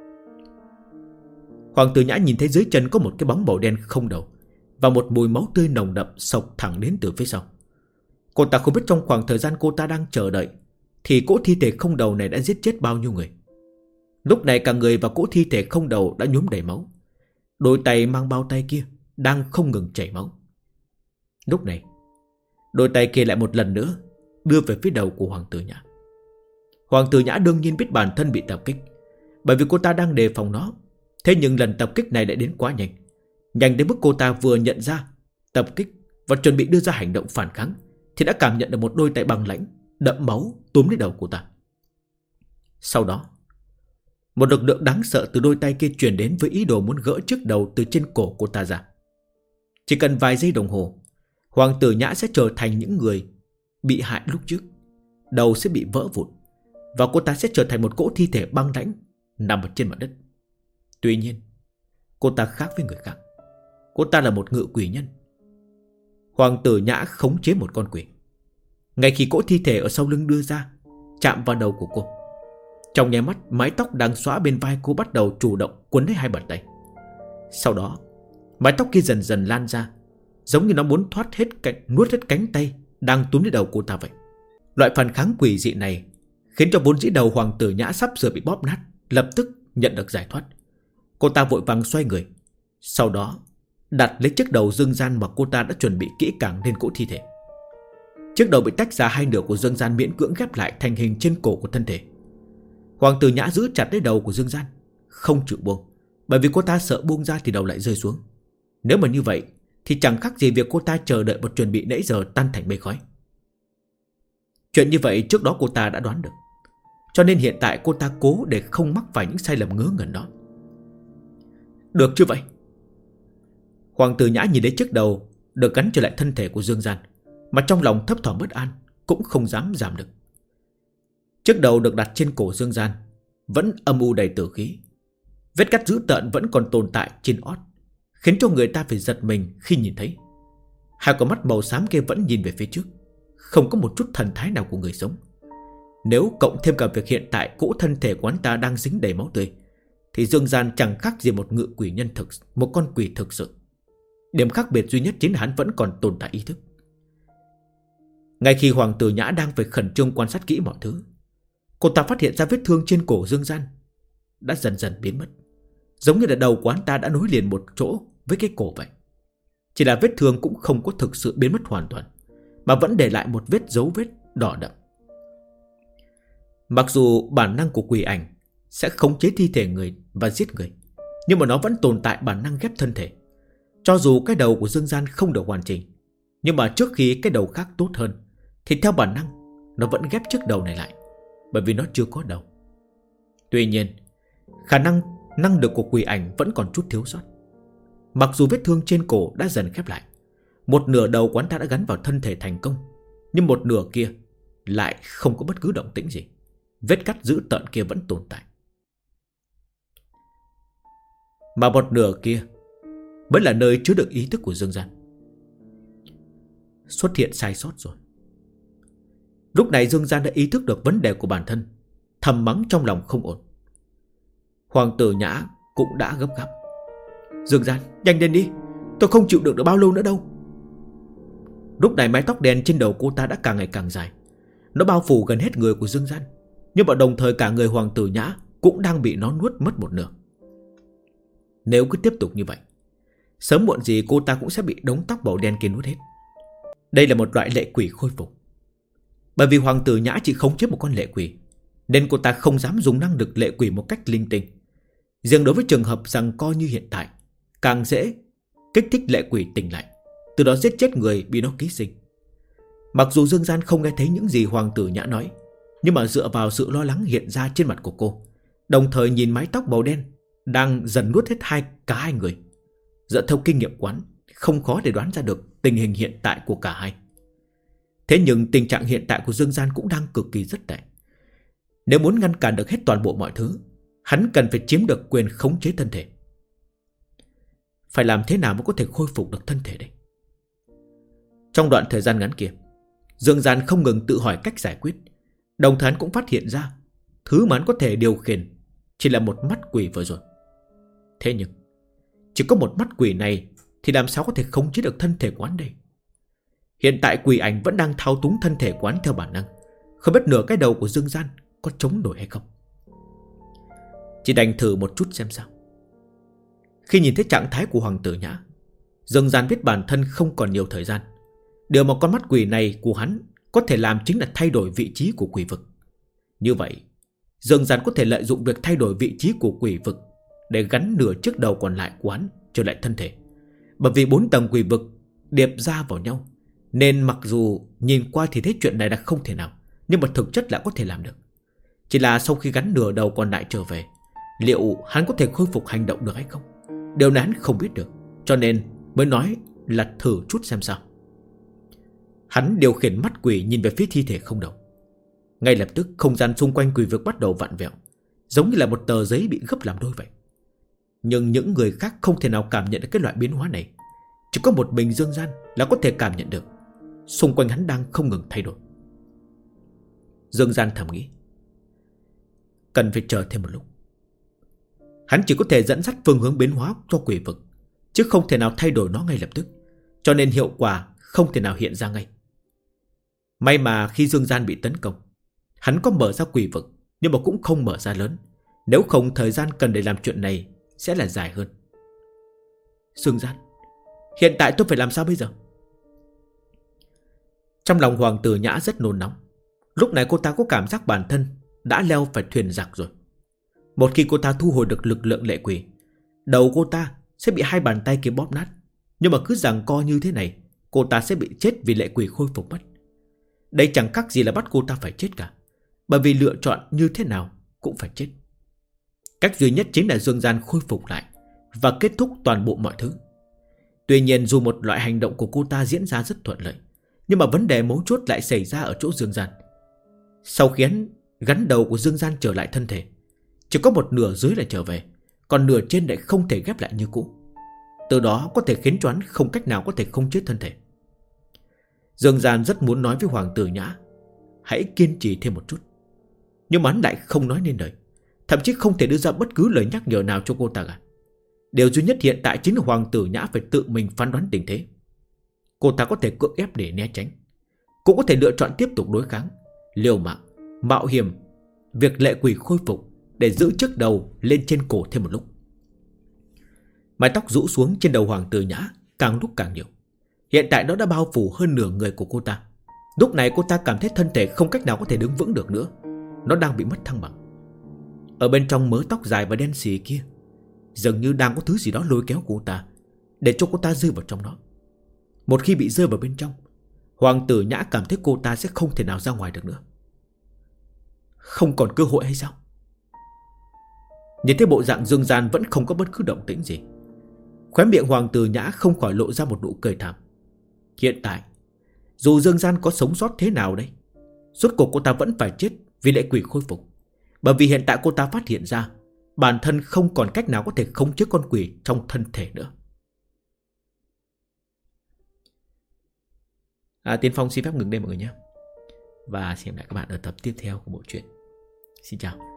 Hoàng tử Nhã nhìn thấy dưới chân có một cái bóng màu đen không đầu, và một mùi máu tươi nồng đậm xộc thẳng đến từ phía sau. Cô ta không biết trong khoảng thời gian cô ta đang chờ đợi thì cỗ thi thể không đầu này đã giết chết bao nhiêu người. Lúc này cả người và cỗ thi thể không đầu đã nhuốm đầy máu. Đôi tay mang bao tay kia đang không ngừng chảy máu. Lúc này, đôi tay kia lại một lần nữa đưa về phía đầu của Hoàng tử Nhã. Hoàng tử Nhã đương nhiên biết bản thân bị tập kích, bởi vì cô ta đang đề phòng nó. Thế nhưng lần tập kích này đã đến quá nhanh, nhanh đến mức cô ta vừa nhận ra tập kích và chuẩn bị đưa ra hành động phản kháng thì đã cảm nhận được một đôi tay băng lãnh đẫm máu túm lấy đầu cô ta. Sau đó, một lực lượng đáng sợ từ đôi tay kia truyền đến với ý đồ muốn gỡ chiếc đầu từ trên cổ cô ta ra. Chỉ cần vài giây đồng hồ, Hoàng tử Nhã sẽ trở thành những người bị hại lúc trước, đầu sẽ bị vỡ vụn, và cô ta sẽ trở thành một cỗ thi thể băng lãnh nằm ở trên mặt đất. Tuy nhiên, cô ta khác với người khác. Cô ta là một ngự quỷ nhân. Hoàng tử Nhã khống chế một con quỷ. Ngay khi cỗ thi thể ở sau lưng đưa ra, chạm vào đầu của cô, trong nháy mắt, mái tóc đang xõa bên vai cô bắt đầu chủ động quấn lấy hai bàn tay. Sau đó, mái tóc kia dần dần lan ra, giống như nó muốn nuốt hết cánh tay đang túm lấy đầu cô ta vậy. Loại phản kháng quỷ dị này khiến cho vốn dĩ đầu Hoàng tử Nhã sắp sửa bị bóp nát lập tức nhận được giải thoát. Cô ta vội vàng xoay người, Sau đó đặt lấy chiếc đầu Dương Gian mà cô ta đã chuẩn bị kỹ càng lên cỗ thi thể. Chiếc đầu bị tách ra hai nửa của Dương Gian miễn cưỡng ghép lại thành hình trên cổ của thân thể. Hoàng tử Nhã giữ chặt lấy đầu của Dương Gian, không chịu buông, bởi vì cô ta sợ buông ra thì đầu lại rơi xuống. Nếu mà như vậy thì chẳng khác gì việc cô ta chờ đợi một chuẩn bị nãy giờ tan thành mây khói. Chuyện như vậy trước đó cô ta đã đoán được, cho nên hiện tại cô ta cố để không mắc phải những sai lầm ngớ ngẩn đó. Được chưa vậy? Hoàng tử Nhã nhìn thấy chiếc đầu được gắn trở lại thân thể của Dương Gian, mà trong lòng thấp thỏm bất an, cũng không dám giảm được. Chiếc đầu được đặt trên cổ Dương Gian vẫn âm u đầy tử khí. Vết cắt dữ tợn vẫn còn tồn tại trên ót, khiến cho người ta phải giật mình khi nhìn thấy. Hai con mắt màu xám kia vẫn nhìn về phía trước, không có một chút thần thái nào của người sống. Nếu cộng thêm cả việc hiện tại cỗ thân thể của hắn ta đang dính đầy máu tươi, thì Dương Gian chẳng khác gì một ngự quỷ nhân thực, một con quỷ thực sự. Điểm khác biệt duy nhất chính là hắn vẫn còn tồn tại ý thức. Ngay khi Hoàng tử Nhã đang phải khẩn trương quan sát kỹ mọi thứ, cô ta phát hiện ra vết thương trên cổ Dương Gian đã dần dần biến mất, giống như là đầu của hắn ta đã nối liền một chỗ với cái cổ vậy. Chỉ là vết thương cũng không có thực sự biến mất hoàn toàn, mà vẫn để lại một vết dấu vết đỏ đậm. Mặc dù bản năng của quỷ ảnh sẽ khống chế thi thể người và giết người, nhưng mà nó vẫn tồn tại bản năng ghép thân thể. Cho dù cái đầu của Dương Gian không được hoàn chỉnh, nhưng mà trước khi cái đầu khác tốt hơn, thì theo bản năng nó vẫn ghép chiếc đầu này lại, bởi vì nó chưa có đầu. Tuy nhiên, khả năng lực của quỷ ảnh vẫn còn chút thiếu sót. Mặc dù vết thương trên cổ đã dần khép lại, một nửa đầu của hắn ta đã gắn vào thân thể thành công, nhưng một nửa kia lại không có bất cứ động tĩnh gì. Vết cắt dữ tợn kia vẫn tồn tại, mà một nửa kia vẫn là nơi chứa đựng ý thức của Dương Gian. Xuất hiện sai sót rồi. Lúc này Dương Gian đã ý thức được vấn đề của bản thân, thầm mắng trong lòng không ổn. Hoàng tử Nhã cũng đã gấp gáp. Dương Gian, nhanh lên đi, tôi không chịu được bao lâu nữa đâu. Lúc này mái tóc đen trên đầu cô ta đã càng ngày càng dài, nó bao phủ gần hết người của Dương Gian, nhưng mà đồng thời cả người Hoàng tử Nhã cũng đang bị nó nuốt mất một nửa. Nếu cứ tiếp tục như vậy, sớm muộn gì cô ta cũng sẽ bị đống tóc màu đen kia nuốt hết. Đây là một loại lệ quỷ khôi phục. Bởi vì Hoàng tử Nhã chỉ khống chế một con lệ quỷ, nên cô ta không dám dùng năng lực lệ quỷ một cách linh tinh. Riêng đối với trường hợp rằng coi như hiện tại, càng dễ kích thích lệ quỷ tỉnh lại, từ đó giết chết người bị nó ký sinh. Mặc dù Dương Gian không nghe thấy những gì Hoàng tử Nhã nói, nhưng mà dựa vào sự lo lắng hiện ra trên mặt của cô, đồng thời nhìn mái tóc màu đen đang dần nuốt hết cả hai người, dựa theo kinh nghiệm quán, không khó để đoán ra được tình hình hiện tại của cả hai. Thế nhưng tình trạng hiện tại của Dương Gian cũng đang cực kỳ rất tệ. Nếu muốn ngăn cản được hết toàn bộ mọi thứ, hắn cần phải chiếm được quyền khống chế thân thể. Phải làm thế nào mới có thể khôi phục được thân thể đây? Trong đoạn thời gian ngắn kia, Dương Gian không ngừng tự hỏi cách giải quyết, đồng thời hắn cũng phát hiện ra thứ mà hắn có thể điều khiển chỉ là một mắt quỷ vừa rồi. Thế nhưng chỉ có một mắt quỷ này thì làm sao có thể khống chế được thân thể của hắn đây? Hiện tại quỷ ảnh vẫn đang thao túng thân thể của hắn theo bản năng, không biết nửa cái đầu của Dương Gian có chống nổi hay không. Chỉ đành thử một chút xem sao. Khi nhìn thấy trạng thái của Hoàng tử Nhã, Dương Gian biết bản thân không còn nhiều thời gian. Điều mà con mắt quỷ này của hắn có thể làm chính là thay đổi vị trí của quỷ vực. Như vậy, Dương Gian có thể lợi dụng việc thay đổi vị trí của quỷ vực để gắn nửa chiếc đầu còn lại của hắn trở lại thân thể. Bởi vì 4 tầng quỷ vực điệp ra vào nhau, nên mặc dù nhìn qua thì thấy chuyện này là không thể nào, nhưng mà thực chất lại có thể làm được. Chỉ là sau khi gắn nửa đầu còn lại trở về, liệu hắn có thể khôi phục hành động được hay không? Điều này hắn không biết được, cho nên mới nói là thử chút xem sao. Hắn điều khiển mắt quỷ nhìn về phía thi thể không đầu. Ngay lập tức không gian xung quanh quỷ vực bắt đầu vặn vẹo, giống như là một tờ giấy bị gấp làm đôi vậy. Nhưng những người khác không thể nào cảm nhận được cái loại biến hóa này. Chỉ có một mình Dương Gian là có thể cảm nhận được. Xung quanh hắn đang không ngừng thay đổi. Dương Gian thầm nghĩ, cần phải chờ thêm một lúc. Hắn chỉ có thể dẫn dắt phương hướng biến hóa cho quỷ vực, chứ không thể nào thay đổi nó ngay lập tức, cho nên hiệu quả không thể nào hiện ra ngay. May mà khi Dương Gian bị tấn công, hắn có mở ra quỷ vực, nhưng mà cũng không mở ra lớn. Nếu không thời gian cần để làm chuyện này sẽ là dài hơn. Dương Gian, hiện tại tôi phải làm sao bây giờ? Trong lòng Hoàng Tử Nhã rất nôn nóng. Lúc này cô ta có cảm giác bản thân đã leo phải thuyền giặc rồi. Một khi cô ta thu hồi được lực lượng lệ quỷ, đầu cô ta sẽ bị hai bàn tay kia bóp nát. Nhưng mà cứ giằng co như thế này, cô ta sẽ bị chết vì lệ quỷ khôi phục mất. Đây chẳng khác gì là bắt cô ta phải chết cả, bởi vì lựa chọn như thế nào cũng phải chết. Cách duy nhất chính là Dương Gian khôi phục lại và kết thúc toàn bộ mọi thứ. Tuy nhiên dù một loại hành động của cô ta diễn ra rất thuận lợi, nhưng mà vấn đề mấu chốt lại xảy ra ở chỗ Dương Gian. Sau khi gắn đầu của Dương Gian trở lại thân thể, chỉ có một nửa dưới lại trở về, còn nửa trên lại không thể ghép lại như cũ. Từ đó có thể khiến cho hắn không cách nào có thể không chết thân thể. Dương Gian rất muốn nói với Hoàng Tử Nhã hãy kiên trì thêm một chút, nhưng mà hắn lại không nói nên lời, thậm chí không thể đưa ra bất cứ lời nhắc nhở nào cho cô ta cả. Điều duy nhất hiện tại chính là Hoàng Tử Nhã phải tự mình phán đoán tình thế. Cô ta có thể cưỡng ép để né tránh, cũng có thể lựa chọn tiếp tục đối kháng, liều mạng, mạo hiểm việc lệ quỷ khôi phục để giữ chiếc đầu lên trên cổ thêm một lúc. Mái tóc rũ xuống trên đầu Hoàng Tử Nhã càng lúc càng nhiều. Hiện tại nó đã bao phủ hơn nửa người của cô ta. Lúc này cô ta cảm thấy thân thể không cách nào có thể đứng vững được nữa. Nó đang bị mất thăng bằng. Ở bên trong mớ tóc dài và đen xì kia dường như đang có thứ gì đó lôi kéo cô ta, để cho cô ta rơi vào trong đó. Một khi bị rơi vào bên trong, Hoàng Tử Nhã cảm thấy cô ta sẽ không thể nào ra ngoài được nữa. Không còn cơ hội hay sao? Nhìn thấy bộ dạng Dương Gian vẫn không có bất cứ động tĩnh gì, khóe miệng Hoàng Tử Nhã không khỏi lộ ra một nụ cười thảm. Hiện tại dù Dương Gian có sống sót thế nào đấy, rốt cuộc cô ta vẫn phải chết vì lệ quỷ khôi phục. Bởi vì hiện tại cô ta phát hiện ra bản thân không còn cách nào có thể khống chế con quỷ trong thân thể nữa. Tiến Phong xin phép ngừng đây mọi người nhé, và hẹn gặp lại các bạn ở tập tiếp theo của bộ truyện. Xin chào.